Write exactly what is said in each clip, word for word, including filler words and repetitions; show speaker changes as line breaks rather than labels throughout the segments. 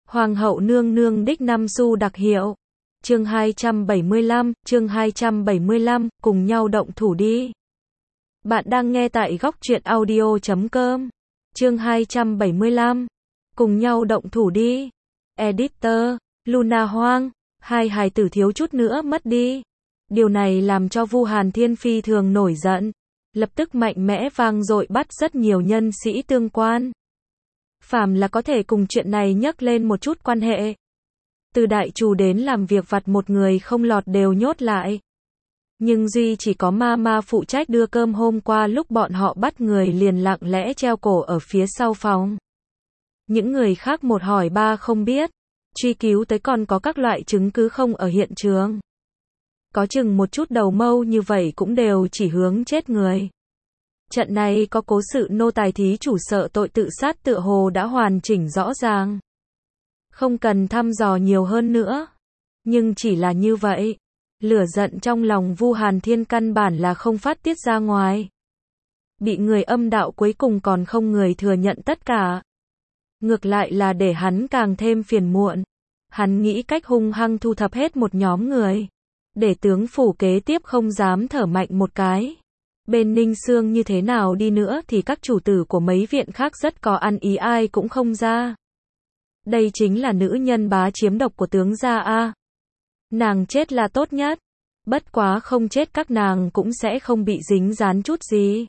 Hoàng hậu nương nương đích năm xu đặc hiệu. Chương hai trăm bảy mươi lăm, chương hai trăm bảy mươi lăm, cùng nhau động thủ đi. Bạn đang nghe tại góc truyện audio chấm com. Chương hai trăm bảy mươi lăm, cùng nhau động thủ đi. Editor, Luna Hoang, hai hài tử thiếu chút nữa mất đi. Điều này làm cho Vu Hàn Thiên phi thường nổi giận, lập tức mạnh mẽ vang dội bắt rất nhiều nhân sĩ tương quan. Phàm là có thể cùng chuyện này nhắc lên một chút quan hệ. Từ đại trù đến làm việc vặt một người không lọt đều nhốt lại. Nhưng duy chỉ có ma ma phụ trách đưa cơm hôm qua lúc bọn họ bắt người liền lặng lẽ treo cổ ở phía sau phòng. Những người khác một hỏi ba không biết, truy cứu tới còn có các loại chứng cứ không ở hiện trường. Có chừng một chút đầu mâu như vậy cũng đều chỉ hướng chết người. Trận này có cố sự nô tài thí chủ sợ tội tự sát tựa hồ đã hoàn chỉnh rõ ràng. Không cần thăm dò nhiều hơn nữa. Nhưng chỉ là như vậy. Lửa giận trong lòng Vu Hàn Thiên căn bản là không phát tiết ra ngoài. Bị người âm đạo cuối cùng còn không người thừa nhận tất cả. Ngược lại là để hắn càng thêm phiền muộn. Hắn nghĩ cách hung hăng thu thập hết một nhóm người. Để tướng phủ kế tiếp không dám thở mạnh một cái. Bên Ninh Xương như thế nào đi nữa thì các chủ tử của mấy viện khác rất có ăn ý ai cũng không ra. Đây chính là nữ nhân bá chiếm độc của tướng gia a. Nàng chết là tốt nhất. Bất quá không chết các nàng cũng sẽ không bị dính dán chút gì.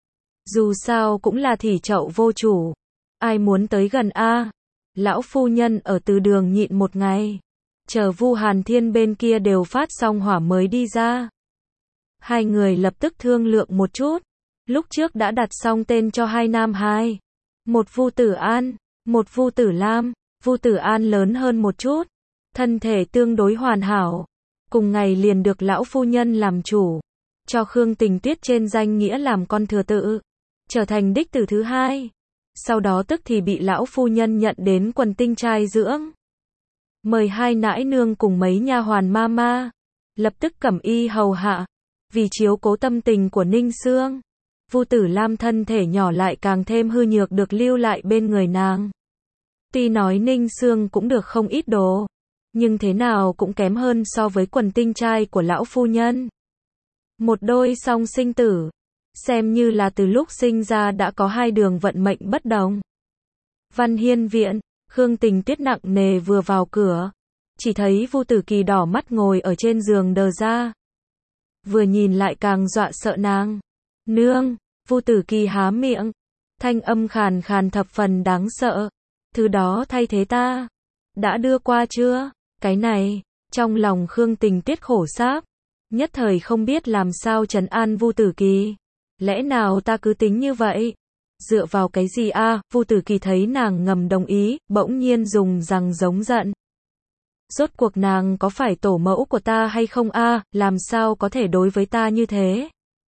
Dù sao cũng là thỉ chậu vô chủ. Ai muốn tới gần a? Lão phu nhân ở từ đường nhịn một ngày. Chờ Vu Hàn Thiên bên kia đều phát xong hỏa mới đi ra. Hai người lập tức thương lượng một chút. Lúc trước đã đặt xong tên cho hai nam hai. Một Vu Tử An, một Vu Tử Lam. Vu Tử An lớn hơn một chút. Thân thể tương đối hoàn hảo. Cùng ngày liền được lão phu nhân làm chủ. Cho Khương Tình Tuyết trên danh nghĩa làm con thừa tự. Trở thành đích tử thứ hai. Sau đó tức thì bị lão phu nhân nhận đến quần tinh trai dưỡng. Mời hai nãi nương cùng mấy nha hoàn ma ma. Lập tức cẩm y hầu hạ. Vì chiếu cố tâm tình của Ninh Xương. Vu Tử Lam thân thể nhỏ lại càng thêm hư nhược được lưu lại bên người nàng. Tuy nói Ninh Xương cũng được không ít đồ. Nhưng thế nào cũng kém hơn so với quần tinh trai của lão phu nhân. Một đôi song sinh tử. Xem như là từ lúc sinh ra đã có hai đường vận mệnh bất đồng. Văn Hiên viện, Khương Tình Tuyết nặng nề vừa vào cửa. Chỉ thấy Vu Tử Kỳ đỏ mắt ngồi ở trên giường đờ ra. Vừa nhìn lại càng dọa sợ nàng. Nương, Vu Tử Kỳ há miệng. Thanh âm khàn khàn thập phần đáng sợ. Thứ đó thay thế ta. Đã đưa qua chưa? Cái này, trong lòng Khương Tình Tuyết khổ sáp. Nhất thời không biết làm sao trấn an Vu Tử Kỳ. Lẽ nào ta cứ tính như vậy? Dựa vào cái gì a? À? Vu Tử Kỳ thấy nàng ngầm đồng ý, bỗng nhiên dùng rằng giống giận. Rốt cuộc nàng có phải tổ mẫu của ta hay không a? À? Làm sao có thể đối với ta như thế?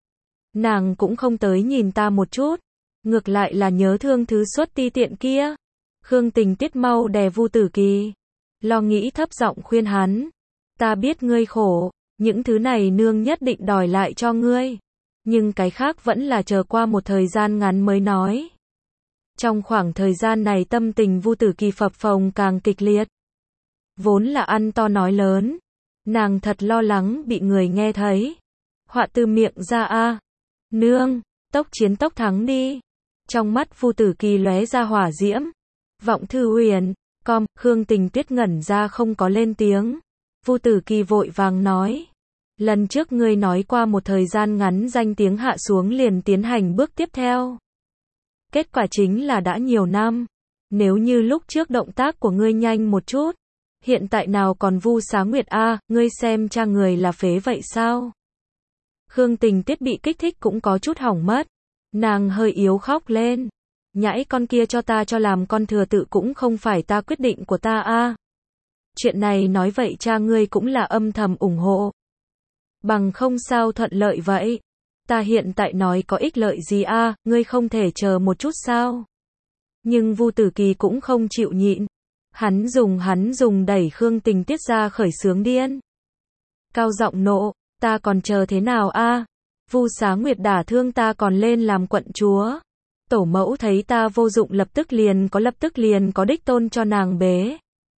Nàng cũng không tới nhìn ta một chút. Ngược lại là nhớ thương thứ xuất ti tiện kia. Khương Tình Tuyết mau đè Vu Tử Kỳ. Lo nghĩ thấp giọng khuyên hắn. Ta biết ngươi khổ. Những thứ này nương nhất định đòi lại cho ngươi. Nhưng cái khác vẫn là chờ qua một thời gian ngắn mới nói. Trong khoảng thời gian này tâm tình Vu Tử Kỳ phập phồng càng kịch liệt. Vốn là ăn to nói lớn. Nàng thật lo lắng bị người nghe thấy. Họa từ miệng ra a. Nương, tốc chiến tốc thắng đi. Trong mắt Vu Tử Kỳ lóe ra hỏa diễm. Vọng thư huyền, com, Khương Tình Tuyết ngẩn ra không có lên tiếng. Vu Tử Kỳ vội vàng nói. Lần trước ngươi nói qua một thời gian ngắn danh tiếng hạ xuống liền tiến hành bước tiếp theo. Kết quả chính là đã nhiều năm. Nếu như lúc trước động tác của ngươi nhanh một chút. Hiện tại nào còn Vu Xá Nguyệt a, à, ngươi xem cha người là phế vậy sao? Khương Tình Tuyết bị kích thích cũng có chút hỏng mất. Nàng hơi yếu khóc lên. Nhãi con kia cho ta cho làm con thừa tự cũng không phải ta quyết định của ta a. À. Chuyện này nói vậy cha ngươi cũng là âm thầm ủng hộ. Bằng không sao thuận lợi vậy. Ta hiện tại nói có ích lợi gì a, à, ngươi không thể chờ một chút sao? Nhưng Vu Tử Kỳ cũng không chịu nhịn. Hắn dùng hắn dùng đẩy Khương Tình Tuyết ra khởi sướng điên. Cao giọng nộ, ta còn chờ thế nào a? À? Vu Xá Nguyệt đả thương ta còn lên làm quận chúa. Tổ mẫu thấy ta vô dụng lập tức liền có lập tức liền có đích tôn cho nàng bế.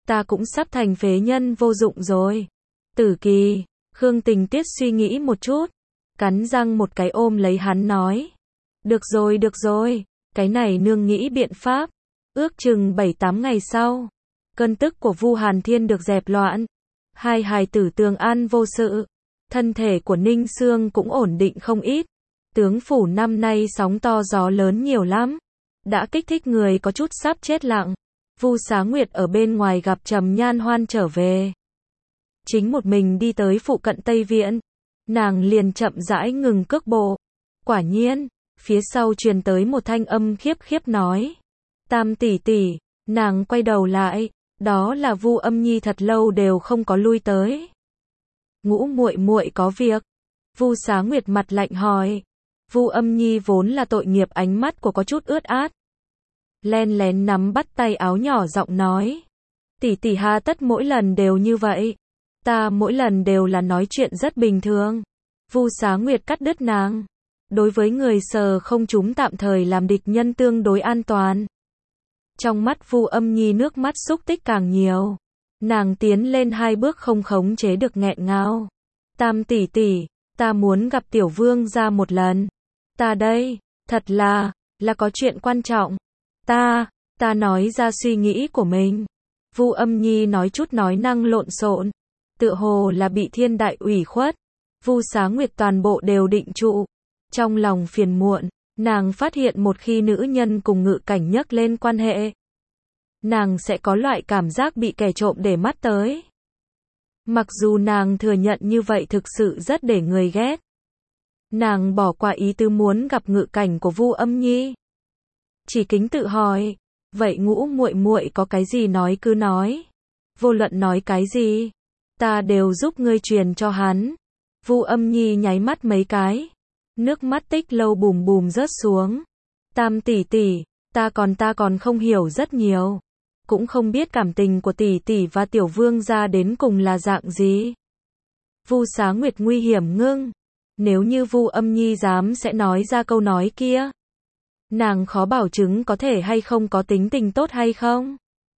ta cũng sắp thành phế nhân vô dụng rồi. Tử Kỳ, Khương Tình Tuyết suy nghĩ một chút, cắn răng một cái ôm lấy hắn nói. Được rồi được rồi, cái này nương nghĩ biện pháp. Ước chừng bảy tám ngày sau, cơn tức của Vu Hàn Thiên được dẹp loạn. Hai hài tử tường an vô sự. Thân thể của Ninh Xương cũng ổn định không ít. Tướng phủ năm nay sóng to gió lớn nhiều lắm. Đã kích thích người có chút sắp chết lặng. Vu Xá Nguyệt ở bên ngoài gặp Trầm Nhan Hoan trở về. Chính một mình đi tới phụ cận Tây Viện. Nàng liền chậm rãi ngừng cước bộ. Quả nhiên, phía sau truyền tới một thanh âm khiếp khiếp nói. Tam tỷ tỷ, nàng quay đầu lại, đó là Vu Âm Nhi thật lâu đều không có lui tới. Ngũ muội muội có việc? Vu Xá Nguyệt mặt lạnh hỏi. Vu Âm Nhi vốn là tội nghiệp, ánh mắt của có chút ướt át. Len lén nắm bắt tay áo nhỏ giọng nói. Tỷ tỷ hà tất mỗi lần đều như vậy. Ta mỗi lần đều là nói chuyện rất bình thường. Vu Xá Nguyệt cắt đứt nàng. Đối với người sờ không chúng tạm thời làm địch nhân tương đối an toàn. Trong mắt Vu Âm Nhi nước mắt xúc tích càng nhiều. Nàng tiến lên hai bước không khống chế được nghẹn ngào. Tam tỷ tỷ, ta muốn gặp tiểu vương gia một lần. Ta đây, thật là, là có chuyện quan trọng. Ta, ta nói ra suy nghĩ của mình. Vu Âm Nhi nói chút nói năng lộn xộn, tựa hồ là bị thiên đại ủy khuất. Vu Xá Nguyệt toàn bộ đều định trụ. Trong lòng phiền muộn, nàng phát hiện một khi nữ nhân cùng Ngự Cảnh nhắc lên quan hệ, nàng sẽ có loại cảm giác bị kẻ trộm để mắt tới. Mặc dù nàng thừa nhận như vậy thực sự rất để người ghét. Nàng bỏ qua ý tứ muốn gặp Ngự Cảnh của Vu Âm Nhi. Chỉ kính tự hỏi, vậy Ngũ muội muội có cái gì nói cứ nói. Vô luận nói cái gì, ta đều giúp ngươi truyền cho hắn. Vu Âm Nhi nháy mắt mấy cái, nước mắt tích lâu bùm bùm rớt xuống. Tam tỷ tỷ, ta còn ta còn không hiểu rất nhiều, cũng không biết cảm tình của tỷ tỷ và tiểu vương gia đến cùng là dạng gì. Vu Xá Nguyệt nguy hiểm ngưng, nếu như Vu Âm Nhi dám sẽ nói ra câu nói kia, nàng khó bảo chứng có thể hay không có tính tình tốt hay không.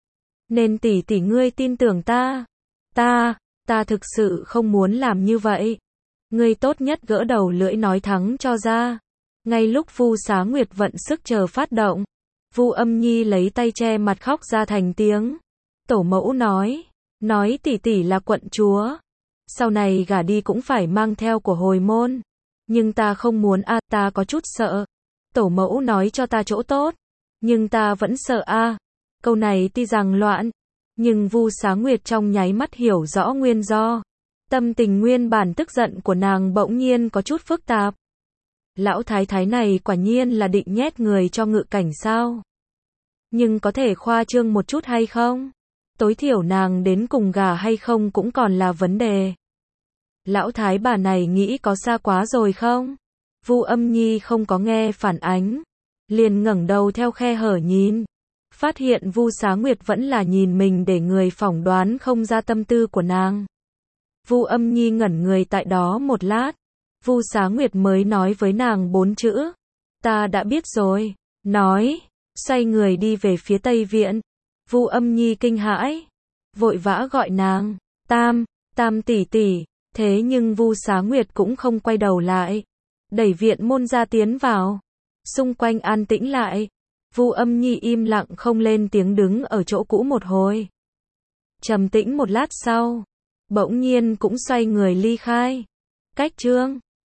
Nên tỷ tỷ ngươi tin tưởng ta. Ta, ta thực sự không muốn làm như vậy. Ngươi tốt nhất gỡ đầu lưỡi nói thắng cho ra. Ngay lúc Vu Xá Nguyệt vận sức chờ phát động, Vu Âm Nhi lấy tay che mặt khóc ra thành tiếng. Tổ mẫu nói, nói tỷ tỷ là quận chúa, sau này gả đi cũng phải mang theo của hồi môn. Nhưng ta không muốn a, à, ta có chút sợ. Tổ mẫu nói cho ta chỗ tốt, nhưng ta vẫn sợ a. À. Câu này tuy rằng loạn, nhưng Vu Xá Nguyệt trong nháy mắt hiểu rõ nguyên do. Tâm tình nguyên bản tức giận của nàng bỗng nhiên có chút phức tạp. Lão thái thái này quả nhiên là định nhét người cho Ngự Cảnh sao? Nhưng có thể khoa trương một chút hay không? Tối thiểu nàng đến cùng gả hay không cũng còn là vấn đề. Lão thái bà này nghĩ có xa quá rồi không? Vu Âm Nhi không có nghe phản ánh, liền ngẩng đầu theo khe hở nhìn, phát hiện Vu Xá Nguyệt vẫn là nhìn mình để người phỏng đoán không ra tâm tư của nàng. Vu Âm Nhi ngẩn người tại đó một lát, Vu Xá Nguyệt mới nói với nàng bốn chữ, ta đã biết rồi, nói, xoay người đi về phía Tây Viện. Vu Âm Nhi kinh hãi, vội vã gọi nàng, Tam, Tam tỷ tỷ, thế nhưng Vu Xá Nguyệt cũng không quay đầu lại, đẩy viện môn ra tiến vào. Xung quanh an tĩnh lại, Vu Âm Nhi im lặng không lên tiếng đứng ở chỗ cũ một hồi. Trầm tĩnh một lát sau, bỗng nhiên cũng xoay người ly khai. Cách chương